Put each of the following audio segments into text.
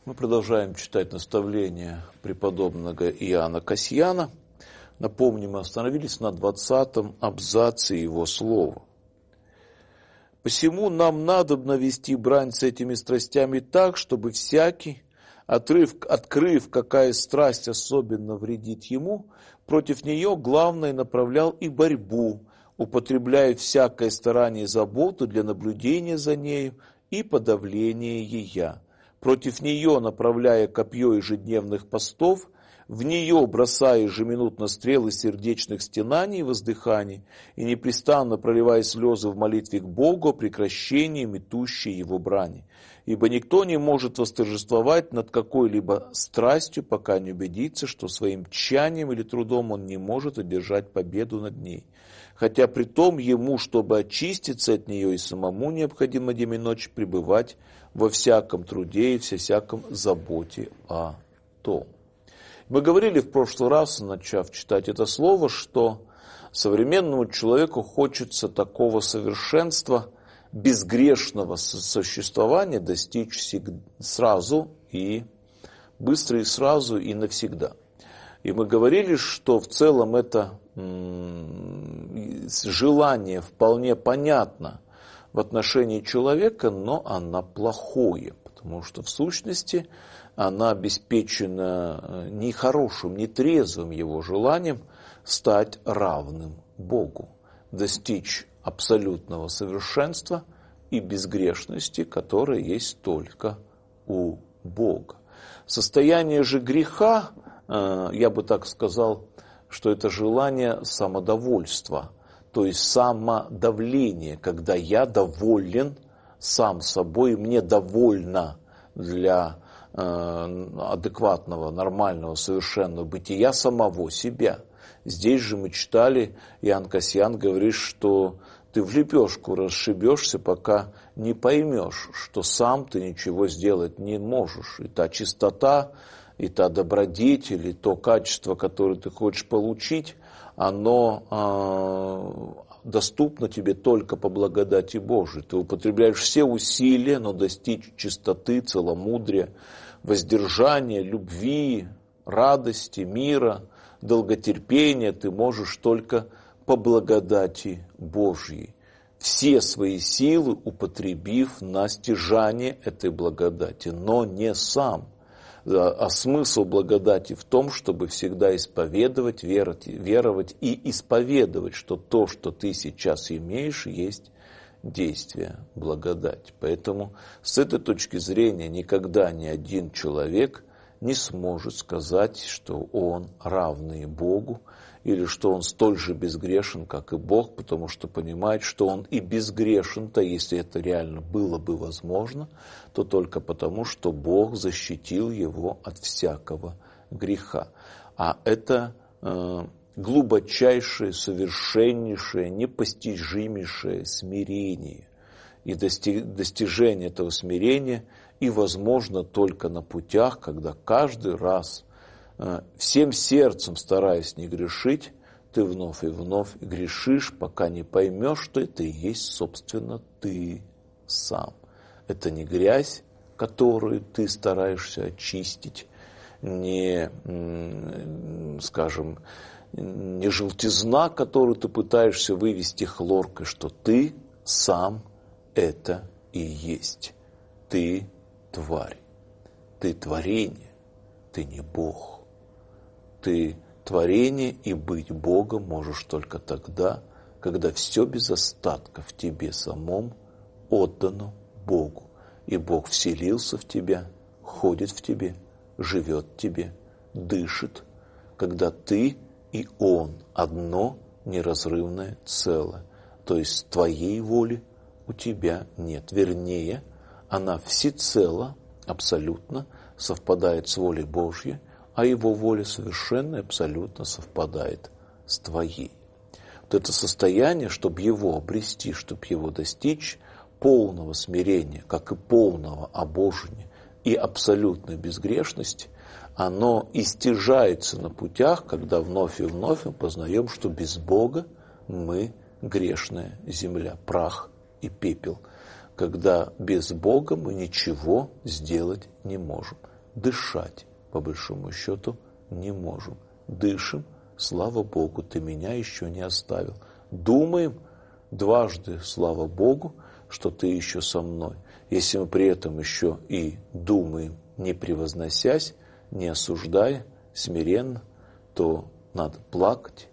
Мы продолжаем читать наставления преподобного Иоанна Касьяна. Напомню, мы остановились на 20 абзаце его слова. «Посему нам надобно вести брань с этими страстями так, чтобы всякий, открыв, какая страсть особенно вредит ему, против нее главное направлял и борьбу, употребляя всякое старание и заботу для наблюдения за нею и подавления ея. Против нее направляя копье ежедневных постов, в нее бросая ежеминутно стрелы сердечных стенаний и воздыханий, и непрестанно проливая слезы в молитве к Богу о прекращении метущей его брани. Ибо никто не может восторжествовать над какой-либо страстью, пока не убедится, что своим тщанием или трудом он не может одержать победу над ней. Хотя при том ему, чтобы очиститься от нее, и самому необходимо день и ночь пребывать во всяком труде и всяком заботе о том». Мы говорили в прошлый раз, начав читать это слово, что современному человеку хочется такого совершенства, безгрешного существования достичь сразу и быстро, и сразу, и навсегда. И мы говорили, что в целом это желание вполне понятно в отношении человека, но оно плохое, потому что в сущности она обеспечена не хорошим, не трезвым его желанием стать равным Богу, достичь абсолютного совершенства и безгрешности, которая есть только у Бога. Состояние же греха, я бы так сказал, что это желание самодовольства, то есть самодавление, когда я доволен сам собой, мне довольно для адекватного, нормального, совершенного бытия самого себя. Здесь же мы читали, Иоанн Касьян говорит, что ты в лепешку расшибешься, пока не поймешь, что сам ты ничего сделать не можешь. И та чистота, и та добродетель, и то качество, которое ты хочешь получить, оно доступно тебе только по благодати Божией. Ты употребляешь все усилия, но достичь чистоты, целомудрия, воздержания, любви, радости, мира, долготерпения ты можешь только по благодати Божьей, все свои силы употребив на стяжание этой благодати, но не сам. А смысл благодати в том, чтобы всегда исповедовать, веровать и исповедовать, что то, что ты сейчас имеешь, есть действие благодати. Поэтому с этой точки зрения никогда ни один человек не сможет сказать, что он равный Богу, или что он столь же безгрешен, как и Бог, потому что понимает, что он и безгрешен-то, если это реально было бы возможно, то только потому, что Бог защитил его от всякого греха. А это глубочайшее, совершеннейшее, непостижимейшее смирение. И достижение этого смирения и возможно только на путях, когда каждый раз, всем сердцем стараясь не грешить, ты вновь и вновь грешишь, пока не поймешь, что это и есть, собственно, ты сам. Это не грязь, которую ты стараешься очистить, не, скажем, не желтизна, которую ты пытаешься вывести хлоркой, что ты сам это и есть. Ты тварь, ты творение, ты не Бог. Ты творение, и быть Богом можешь только тогда, когда все без остатка в тебе самом отдано Богу. И Бог вселился в тебя, ходит в тебе, живет в тебе, дышит, когда ты и Он одно неразрывное целое. То есть твоей воли у тебя нет. Вернее, она всецело, абсолютно совпадает с волей Божьей, а Его воля совершенно и абсолютно совпадает с твоей. Вот это состояние, чтобы его обрести, чтобы его достичь, полного смирения, как и полного обожения и абсолютной безгрешности, оно истяжается на путях, когда вновь и вновь мы познаем, что без Бога мы грешная земля, прах и пепел, когда без Бога мы ничего сделать не можем. дышать, по большому счету, не можем. Дышим, слава Богу, ты меня еще не оставил. Думаем дважды, слава Богу, что ты еще со мной. Если мы при этом еще и думаем, не превозносясь, не осуждая, смиренно, то надо плакать.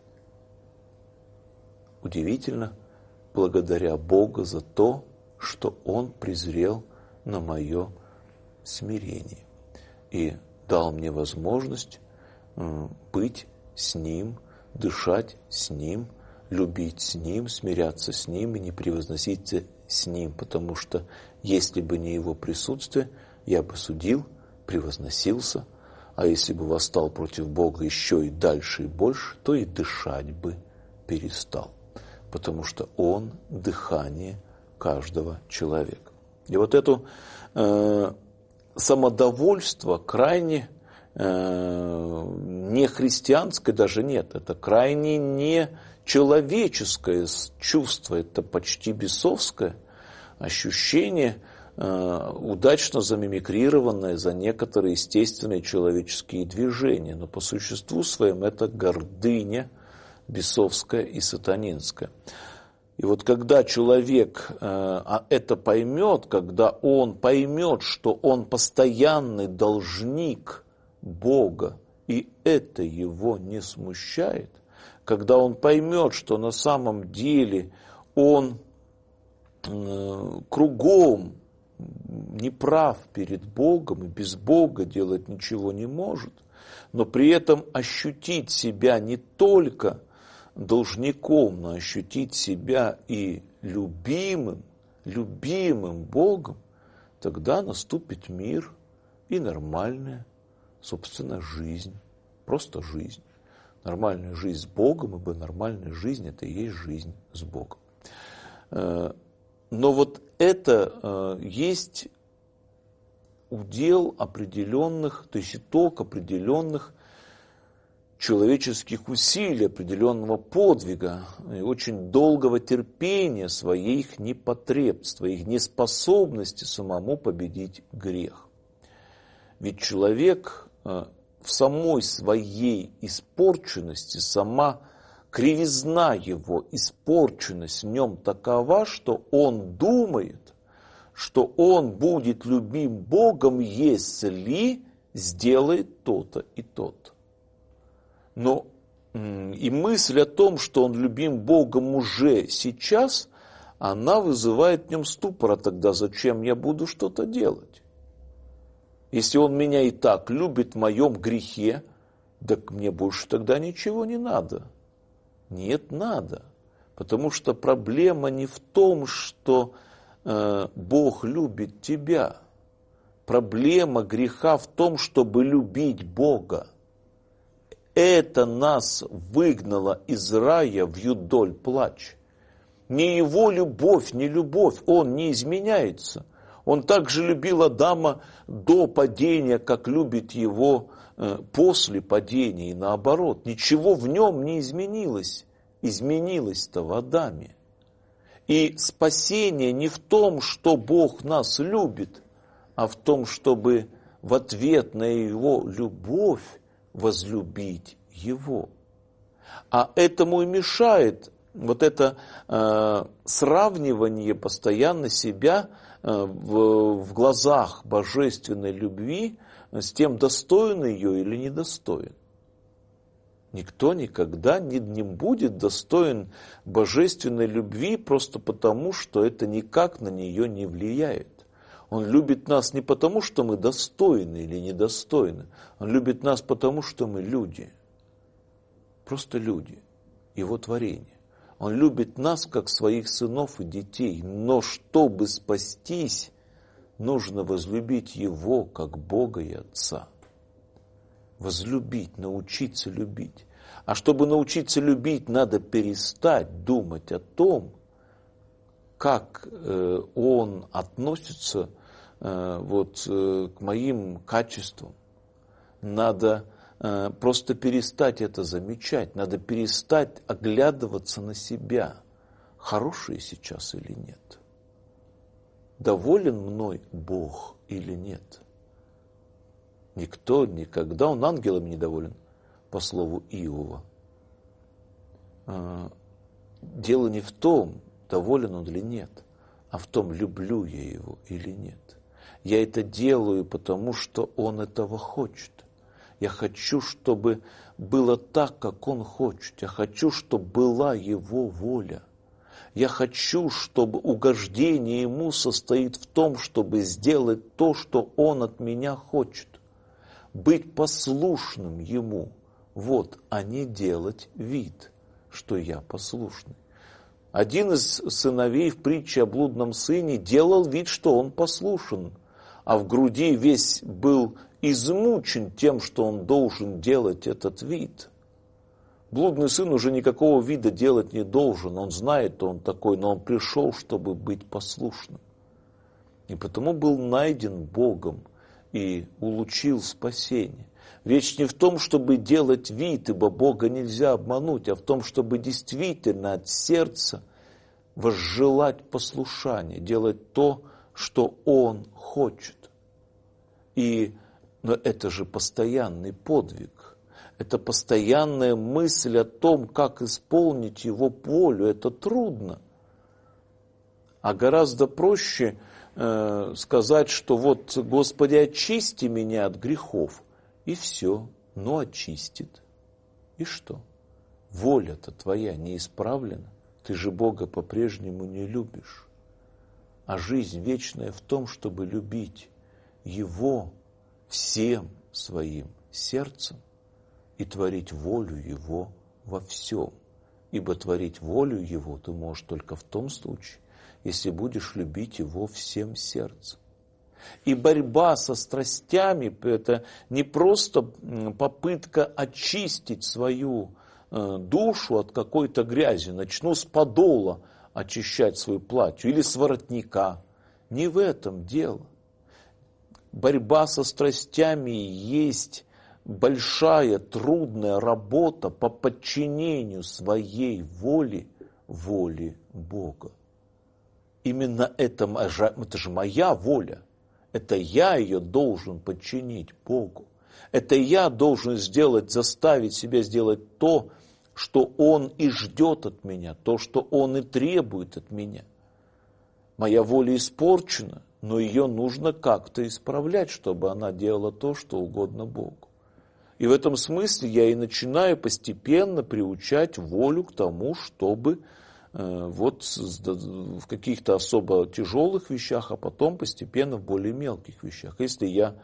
Удивительно, благодаря Богу за то, что Он презрел на мое смирение и дал мне возможность быть с Ним, дышать с Ним, любить с Ним, смиряться с Ним и не превозноситься с Ним, потому что если бы не Его присутствие, я бы судил, превозносился, а если бы восстал против Бога еще и дальше и больше, то и дышать бы перестал, потому что Он – дыхание каждого человека. И вот это самодовольство крайне не христианское даже нет, это крайне не человеческое чувство, это почти бесовское ощущение, удачно замимикрированное за некоторые естественные человеческие движения, но по существу своему это гордыня бесовская и сатанинская. И вот когда человек это поймет, когда он поймет, что он постоянный должник Бога, и это его не смущает, когда он поймет, что на самом деле он кругом неправ перед Богом и без Бога делать ничего не может, но при этом ощутить себя не только должником, но ощутить себя и любимым Богом, тогда наступит мир и нормальная, собственно, жизнь, просто жизнь. Нормальная жизнь с Богом, ибо нормальная жизнь – это и есть жизнь с Богом. Но вот это есть удел определенных, то есть итог определенных человеческих усилий, определенного подвига, и очень долгого терпения своих непотребств, своих неспособности самому победить грех. Ведь человек в самой своей испорченности, сама кривизна его, испорченность в нем такова, что он думает, что он будет любим Богом, если сделает то-то и то-то. Но и мысль о том, что он любим Богом уже сейчас, она вызывает в нем ступор. А тогда зачем я буду что-то делать? Если он меня и так любит в моем грехе, так мне больше тогда ничего не надо. Нет, надо. Потому что проблема не в том, что Бог любит тебя. Проблема греха в том, чтобы любить Бога. Это нас выгнало из рая в юдоль плач. Не его любовь, не любовь, он не изменяется. Он также любил Адама до падения, как любит его после падения, и наоборот. Ничего в нем не изменилось. Изменилось-то в Адаме. И спасение не в том, что Бог нас любит, а в том, чтобы в ответ на его любовь возлюбить его. А этому и мешает вот это сравнивание постоянно себя в глазах божественной любви с тем, достоин ее или недостоин. Никто никогда не будет достоин божественной любви просто потому, что это никак на нее не влияет. Он любит нас не потому, что мы достойны или недостойны. Он любит нас потому, что мы люди. Просто люди. Его творение. Он любит нас, как своих сынов и детей. Но чтобы спастись, нужно возлюбить Его, как Бога и Отца. Возлюбить, научиться любить. А чтобы научиться любить, надо перестать думать о том, как Он относится к моим качествам. Надо просто перестать это замечать. Надо перестать оглядываться на себя. Хороший сейчас или нет? Доволен мной Бог или нет? Никто никогда, он ангелами недоволен, по слову Иова. Дело не в том, доволен он или нет, а в том, люблю я его или нет. Я это делаю, потому что он этого хочет. Я хочу, чтобы было так, как он хочет. Я хочу, чтобы была его воля. Я хочу, чтобы угождение ему состоит в том, чтобы сделать то, что он от меня хочет. Быть послушным ему, вот, а не делать вид, что я послушный. Один из сыновей в притче о блудном сыне делал вид, что он послушен, а в груди весь был измучен тем, что он должен делать этот вид. Блудный сын уже никакого вида делать не должен, он знает, что он такой, но он пришел, чтобы быть послушным. И потому был найден Богом и улучил спасение. Речь не в том, чтобы делать вид, ибо Бога нельзя обмануть, а в том, чтобы действительно от сердца возжелать послушание, делать то, что Он хочет. Но это же постоянный подвиг. Это постоянная мысль о том, как исполнить Его волю. Это трудно. А гораздо проще сказать, что вот, Господи, очисти меня от грехов. И все, очистит. И что? Воля-то твоя не исправлена. Ты же Бога по-прежнему не любишь. А жизнь вечная в том, чтобы любить Его всем своим сердцем и творить волю Его во всем. Ибо творить волю Его ты можешь только в том случае, если будешь любить Его всем сердцем. И борьба со страстями – это не просто попытка очистить свою душу от какой-то грязи. Начну с подола очищать свою платью или с воротника. Не в этом дело. Борьба со страстями есть большая, трудная работа по подчинению своей воле Бога. Именно это же моя воля. Это я ее должен подчинить Богу. Это я должен заставить себя сделать то, что Он и ждет от меня, то, что Он и требует от меня. Моя воля испорчена, но ее нужно как-то исправлять, чтобы она делала то, что угодно Богу. И в этом смысле я и начинаю постепенно приучать волю к тому, чтобы в каких-то особо тяжелых вещах, а потом постепенно в более мелких вещах. Если я,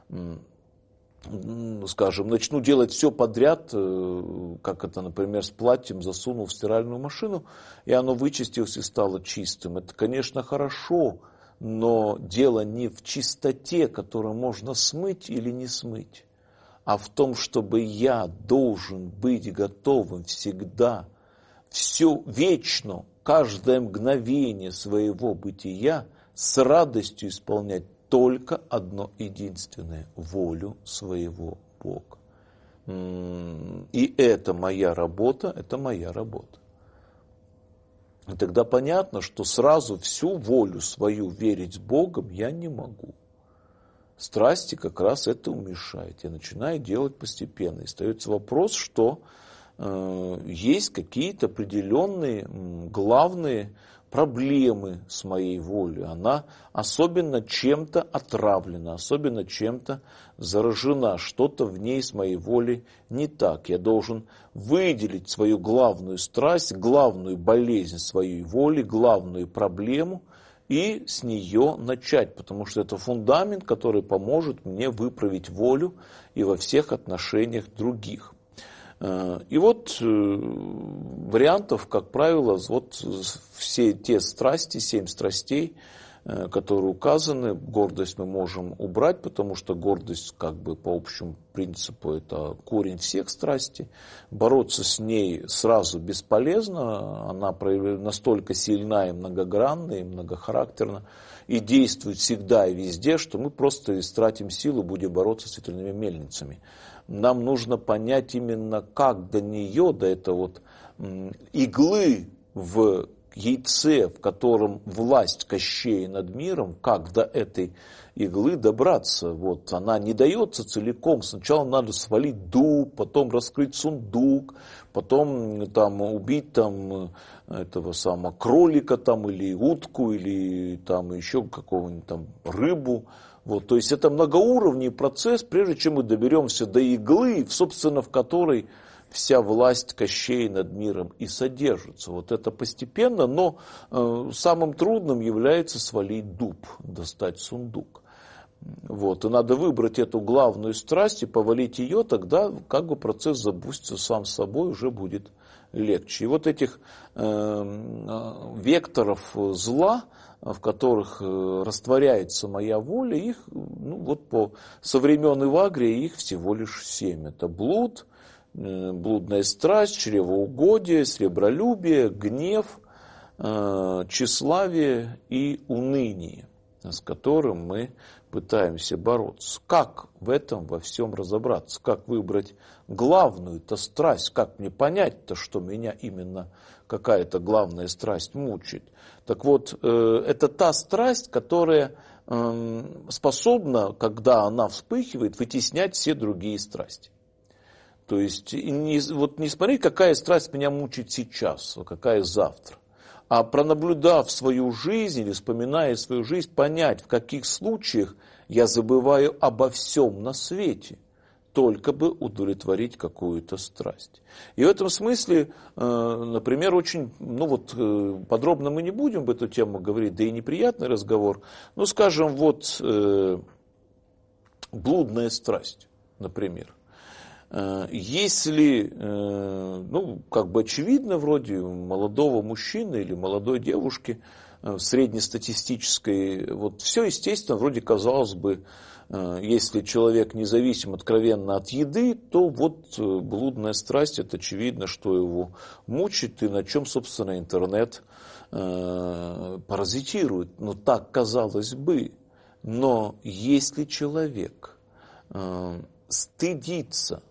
скажем, начну делать все подряд, как это, например, с платьем засунул в стиральную машину, и оно вычистилось и стало чистым, это, конечно, хорошо, но дело не в чистоте, которую можно смыть или не смыть, а в том, чтобы я должен быть готовым всегда, все вечно, каждое мгновение своего бытия с радостью исполнять только одно единственное – волю своего Бога. И это моя работа, это моя работа. И тогда понятно, что сразу всю волю свою верить с Богом я не могу. Страсти как раз это умешает. Я начинаю делать постепенно. И остается вопрос, что есть какие-то определенные главные проблемы с моей волей. Она особенно чем-то отравлена, особенно чем-то заражена. Что-то в ней с моей волей не так. Я должен выделить свою главную страсть, главную болезнь своей воли, главную проблему и с нее начать, потому что это фундамент, который поможет мне выправить волю и во всех отношениях других. И вот вариантов, как правило, вот все те страсти, 7 страстей, которые указаны, гордость мы можем убрать, потому что гордость, как бы по общему принципу, это корень всех страстей. Бороться с ней сразу бесполезно, она настолько сильна и многогранна, и многохарактерна, и действует всегда и везде, что мы просто истратим силу, будем бороться с ветряными мельницами. Нам нужно понять именно, как до нее, до этой вот иглы в яйце, в котором власть Кощея над миром, как до этой иглы добраться. Вот, она не дается целиком. Сначала надо свалить дуб, потом раскрыть сундук, потом там, убить там, этого самого кролика там, или утку, или там, еще какого-нибудь там рыбу. Вот, то есть это многоуровневый процесс, прежде чем мы доберемся до иглы, собственно, в которой вся власть Кощея над миром и содержится. Вот это постепенно, но самым трудным является свалить дуб, достать сундук. Вот, и надо выбрать эту главную страсть и повалить ее, тогда как бы процесс запустится сам собой, уже будет легче. И вот этих векторов зла, в которых растворяется моя воля, их, ну, вот со времен Евагрия их всего лишь 7. Это блуд, блудная страсть, чревоугодие, сребролюбие, гнев, тщеславие и уныние, с которым мы пытаемся бороться. Как в этом во всем разобраться? Как выбрать главную-то страсть? Как мне понять-то, что меня именно какая-то главная страсть мучает? Так вот, это та страсть, которая способна, когда она вспыхивает, вытеснять все другие страсти. То есть, вот не смотреть, какая страсть меня мучает сейчас, а какая завтра. А пронаблюдав свою жизнь или вспоминая свою жизнь, понять, в каких случаях я забываю обо всем на свете, только бы удовлетворить какую-то страсть. И в этом смысле, например, очень, ну вот подробно мы не будем об эту тему говорить, да и неприятный разговор, ну скажем, вот блудная страсть, например. Если, ну, как бы очевидно, вроде молодого мужчины или молодой девушки в среднестатистической, вот все, естественно, вроде казалось бы, если человек независим откровенно от еды, то вот блудная страсть, это очевидно, что его мучит и на чем, собственно, интернет паразитирует. Ну, так казалось бы. Но если человек стыдится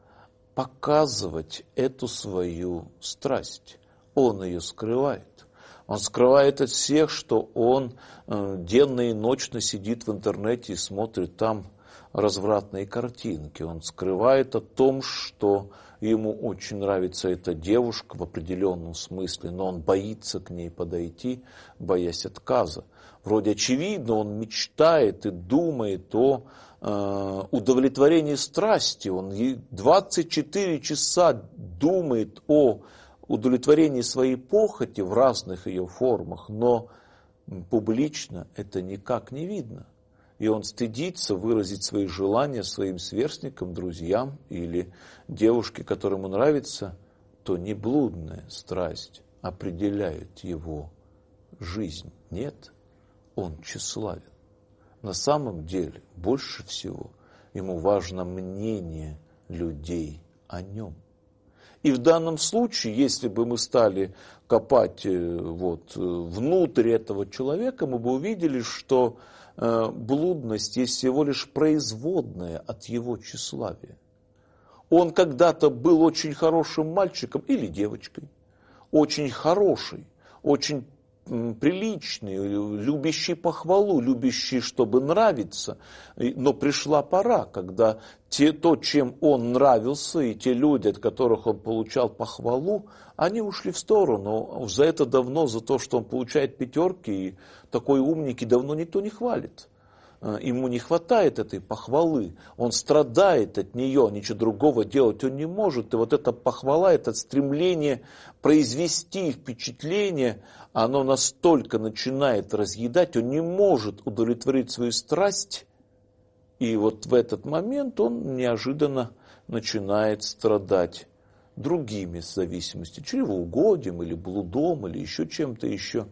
показывать эту свою страсть, он ее скрывает. Он скрывает от всех, что он денно и ночно сидит в интернете и смотрит там развратные картинки. Он скрывает о том, что ему очень нравится эта девушка в определенном смысле, но он боится к ней подойти, боясь отказа. Вроде очевидно, он мечтает и думает о удовлетворении страсти. Он 24 часа думает о удовлетворении своей похоти в разных ее формах, но публично это никак не видно. И он стыдится выразить свои желания своим сверстникам, друзьям или девушке, которому нравится, то не блудная страсть определяет его жизнь. Нет, он тщеславен. На самом деле, больше всего ему важно мнение людей о нем. И в данном случае, если бы мы стали копать вот, внутрь этого человека, мы бы увидели, что блудность есть всего лишь производная от его тщеславия. Он когда-то был очень хорошим мальчиком или девочкой, очень хороший, очень приличный, любящий похвалу, любящий, чтобы нравиться. Но пришла пора, когда то, чем он нравился, и те люди, от которых он получал похвалу, они ушли в сторону. За это давно, за то, что он получает пятерки, и такой умники давно никто не хвалит. Ему не хватает этой похвалы, он страдает от нее, ничего другого делать он не может. И вот эта похвала, это стремление произвести впечатление, оно настолько начинает разъедать, он не может удовлетворить свою страсть. И вот в этот момент он неожиданно начинает страдать другими зависимостями, чревоугодием или блудом, или еще чем-то еще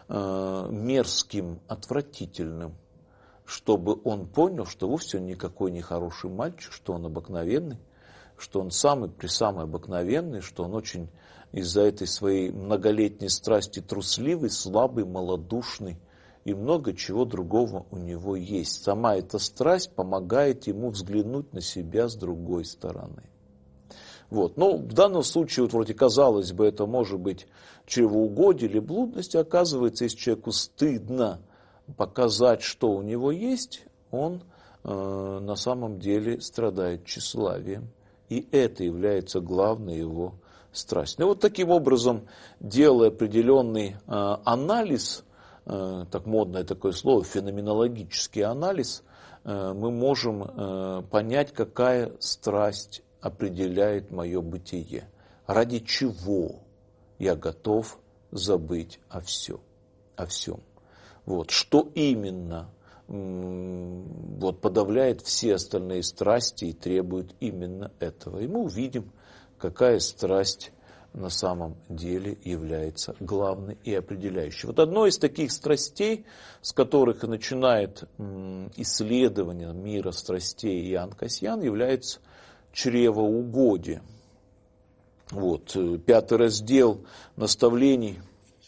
мерзким, отвратительным. Чтобы он понял, что вовсе он никакой не хороший мальчик, что он обыкновенный, что он самый обыкновенный, что он очень из-за этой своей многолетней страсти трусливый, слабый, малодушный и много чего другого у него есть. Сама эта страсть помогает ему взглянуть на себя с другой стороны. Вот. Но в данном случае, вот вроде казалось бы, это может быть чревоугодие или блудность, а оказывается, если человеку стыдно показать, что у него есть, он на самом деле страдает тщеславием. И это является главной его страстью. Ну, вот таким образом, делая определенный анализ, так модное такое слово, феноменологический анализ, мы можем понять, какая страсть определяет мое бытие. Ради чего я готов забыть о всем. Вот. Что именно вот, подавляет все остальные страсти и требует именно этого. И мы увидим, какая страсть на самом деле является главной и определяющей. Вот одной из таких страстей, с которых и начинает исследование мира страстей Иоанн Кассиан, является чревоугодие. Вот, 5 раздел наставлений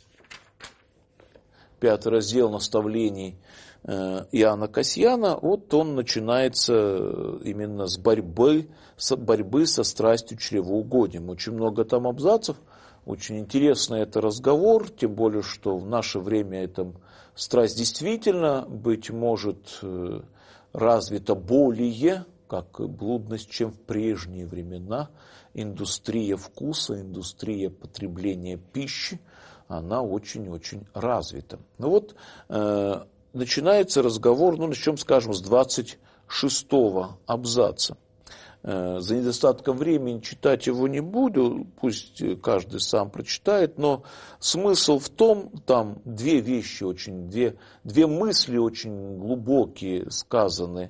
Иоанна Кассиана, вот он начинается именно с борьбы со страстью чревоугодием. Очень много там абзацев, очень интересный это разговор, тем более, что в наше время эта страсть действительно, быть может, развита более, как блудность, чем в прежние времена. Индустрия вкуса, индустрия потребления пищи, она очень-очень развита. Ну вот, начинается разговор, начнем, скажем, с 26-го абзаца. За недостатком времени читать его не буду, пусть каждый сам прочитает, но смысл в том, там две мысли очень глубокие сказаны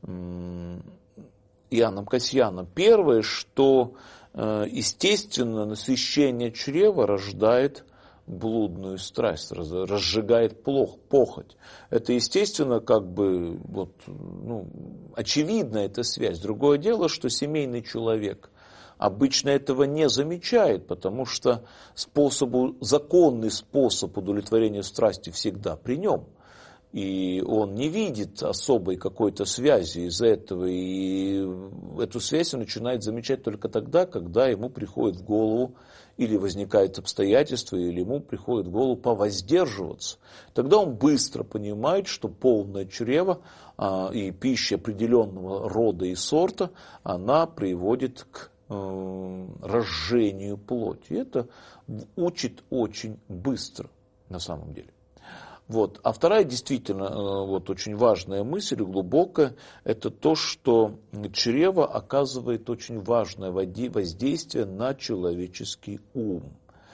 Иоанном Кассианом. Первое, что, естественно, насыщение чрева рождает блудную страсть, разжигает похоть. Это, естественно, очевидна эта связь. Другое дело, что семейный человек обычно этого не замечает, потому что законный способ удовлетворения страсти всегда при нем. И он не видит особой какой-то связи из-за этого, и эту связь он начинает замечать только тогда, когда ему приходит в голову или возникает обстоятельство, или ему приходит в голову повоздерживаться. Тогда он быстро понимает, что полное чрево и пища определенного рода и сорта, она приводит к разжению плоти. И это учит очень быстро на самом деле. Вот. А вторая действительно очень важная мысль, глубокая, это то, что чрево оказывает очень важное воздействие на человеческий ум.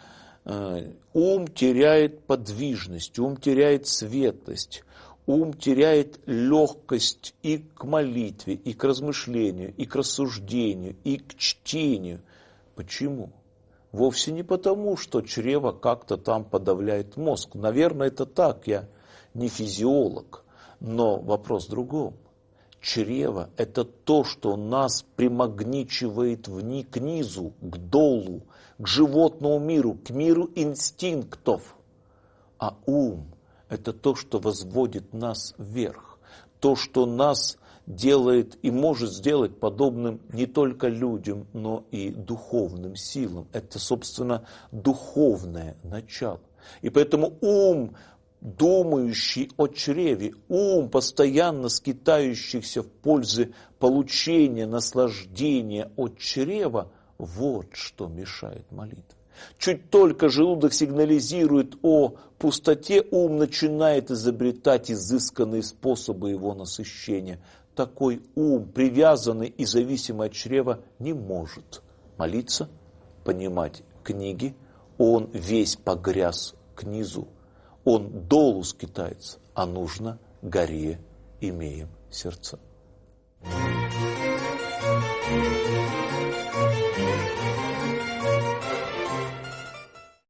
Ум теряет подвижность, ум теряет светлость, ум теряет легкость и к молитве, и к размышлению, и к рассуждению, и к чтению. Почему? Вовсе не потому, что чрево как-то там подавляет мозг. Наверное, это так, я не физиолог. Но вопрос в другом. Чрево – это то, что нас примагничивает к низу, к долу, к животному миру, к миру инстинктов. А ум – это то, что возводит нас вверх. То, что нас делает и может сделать подобным не только людям, но и духовным силам. Это, собственно, духовное начало. И поэтому ум, думающий о чреве, ум, постоянно скитающийся в пользу получения наслаждения от чрева, вот что мешает молитве. Чуть только желудок сигнализирует о пустоте, ум начинает изобретать изысканные способы его насыщения. Такой ум, привязанный и зависимый от чрева, не может молиться, понимать книги. Он весь погряз к низу. Он долу скитается, а нужно горе имеем сердца.